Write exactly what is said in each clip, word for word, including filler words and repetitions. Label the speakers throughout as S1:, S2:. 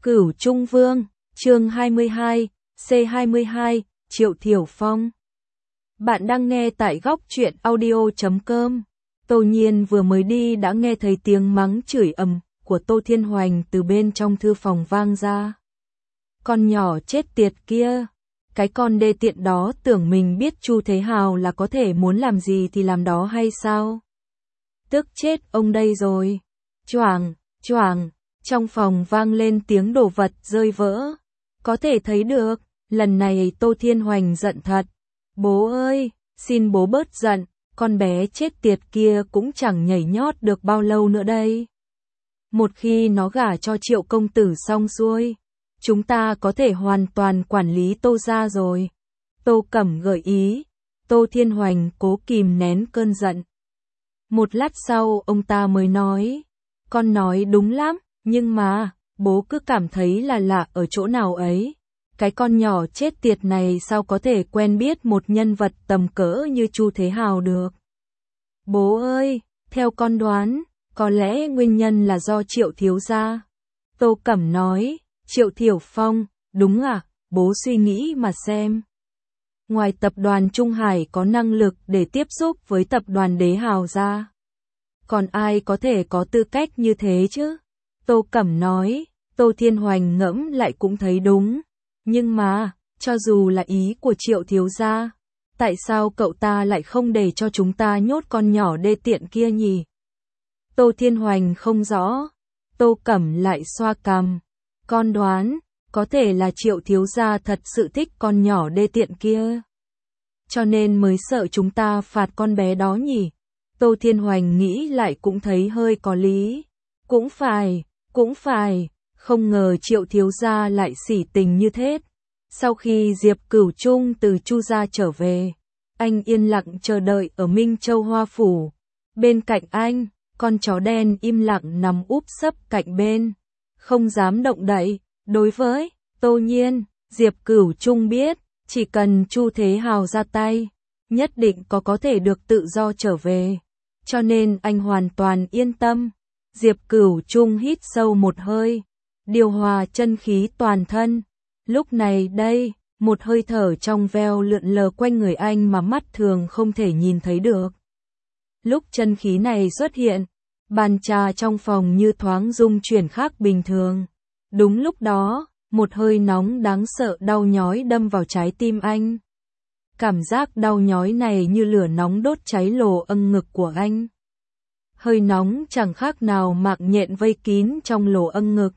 S1: Cửu Trung Vương, chương hai mươi hai, C hai mươi hai, Triệu Thiểu Phong. Bạn đang nghe tại góc truyện audio chấm com. Tô Nhiên vừa mới đi đã nghe thấy tiếng mắng chửi ầm của Tô Thiên Hoành từ bên trong thư phòng vang ra. Con nhỏ chết tiệt kia, cái con đê tiện đó tưởng mình biết Chu Thế Hào là có thể muốn làm gì thì làm đó hay sao? Tức chết ông đây rồi. Choảng, choảng, trong phòng vang lên tiếng đồ vật rơi vỡ. Có thể thấy được, lần này Tô Thiên Hoành giận thật. Bố ơi, xin bố bớt giận, con bé chết tiệt kia cũng chẳng nhảy nhót được bao lâu nữa đây. Một khi nó gả cho Triệu công tử xong xuôi, chúng ta có thể hoàn toàn quản lý Tô gia rồi. Tô Cẩm gợi ý. Tô Thiên Hoành cố kìm nén cơn giận. Một lát sau ông ta mới nói, con nói đúng lắm, nhưng mà, bố cứ cảm thấy là lạ ở chỗ nào ấy. Cái con nhỏ chết tiệt này sao có thể quen biết một nhân vật tầm cỡ như Chu Thế Hào được. Bố ơi, theo con đoán, có lẽ nguyên nhân là do Triệu thiếu gia. Tô Cẩm nói, Triệu Thiểu Phong, đúng à, bố suy nghĩ mà xem. Ngoài tập đoàn Trung Hải có năng lực để tiếp xúc với tập đoàn Đế Hào ra, còn ai có thể có tư cách như thế chứ? Tô Cẩm nói. Tô Thiên Hoành ngẫm lại cũng thấy đúng. Nhưng mà, cho dù là ý của Triệu thiếu gia, tại sao cậu ta lại không để cho chúng ta nhốt con nhỏ đê tiện kia nhỉ? Tô Thiên Hoành không rõ. Tô Cẩm lại xoa cằm. Con đoán, có thể là Triệu thiếu gia thật sự thích con nhỏ đê tiện kia, cho nên mới sợ chúng ta phạt con bé đó nhỉ? Tô Thiên Hoành nghĩ lại cũng thấy hơi có lý. Cũng phải, cũng phải, không ngờ Triệu thiếu gia lại sỉ tình như thế. Sau khi Diệp Cửu Trung từ Chu gia trở về, anh yên lặng chờ đợi ở Minh Châu Hoa Phủ. Bên cạnh anh, con chó đen im lặng nằm úp sấp cạnh bên, không dám động đậy. Đối với Tô Nhiên, Diệp Cửu Trung biết, chỉ cần Chu Thế Hào ra tay, nhất định có có thể được tự do trở về. Cho nên anh hoàn toàn yên tâm. Diệp Cửu Trung hít sâu một hơi, điều hòa chân khí toàn thân. Lúc này đây, một hơi thở trong veo lượn lờ quanh người anh mà mắt thường không thể nhìn thấy được. Lúc chân khí này xuất hiện, bàn trà trong phòng như thoáng rung chuyển khác bình thường. Đúng lúc đó, một hơi nóng đáng sợ đau nhói đâm vào trái tim anh. Cảm giác đau nhói này như lửa nóng đốt cháy lỗ âng ngực của anh. Hơi nóng chẳng khác nào mạng nhện vây kín trong lỗ âng ngực.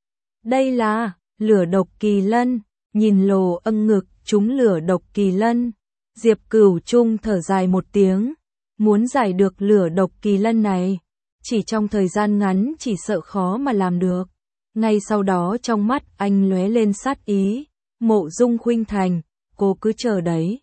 S1: Đây là lửa độc kỳ lân. Nhìn lỗ âng ngực trúng lửa độc kỳ lân, Diệp Cửu Trung thở dài một tiếng. Muốn giải được lửa độc kỳ lân này, chỉ trong thời gian ngắn chỉ sợ khó mà làm được. Ngay sau đó trong mắt anh lóe lên sát ý. Mộ Dung Khuynh Thành, cô cứ chờ đấy.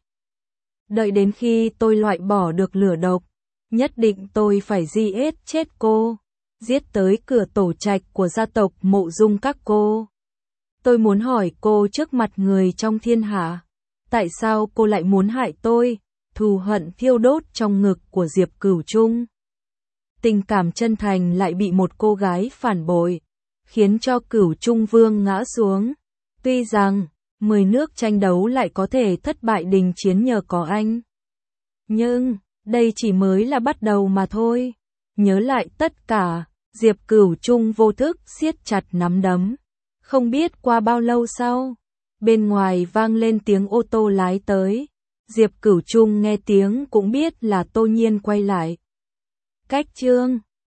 S1: Đợi đến khi tôi loại bỏ được lửa độc, nhất định tôi phải giết chết cô, giết tới cửa tổ trạch của gia tộc Mộ Dung các cô. Tôi muốn hỏi cô trước mặt người trong thiên hạ, tại sao cô lại muốn hại tôi? Thù hận thiêu đốt trong ngực của Diệp Cửu Trung. Tình cảm chân thành lại bị một cô gái phản bội, khiến cho Cửu Trung Vương ngã xuống. Tuy rằng, mười nước tranh đấu lại có thể thất bại đình chiến nhờ có anh, nhưng đây chỉ mới là bắt đầu mà thôi. Nhớ lại tất cả, Diệp Cửu Trung vô thức siết chặt nắm đấm. Không biết qua bao lâu sau, bên ngoài vang lên tiếng ô tô lái tới. Diệp Cửu Trung nghe tiếng cũng biết là Tô Nhiên quay lại. Cách chương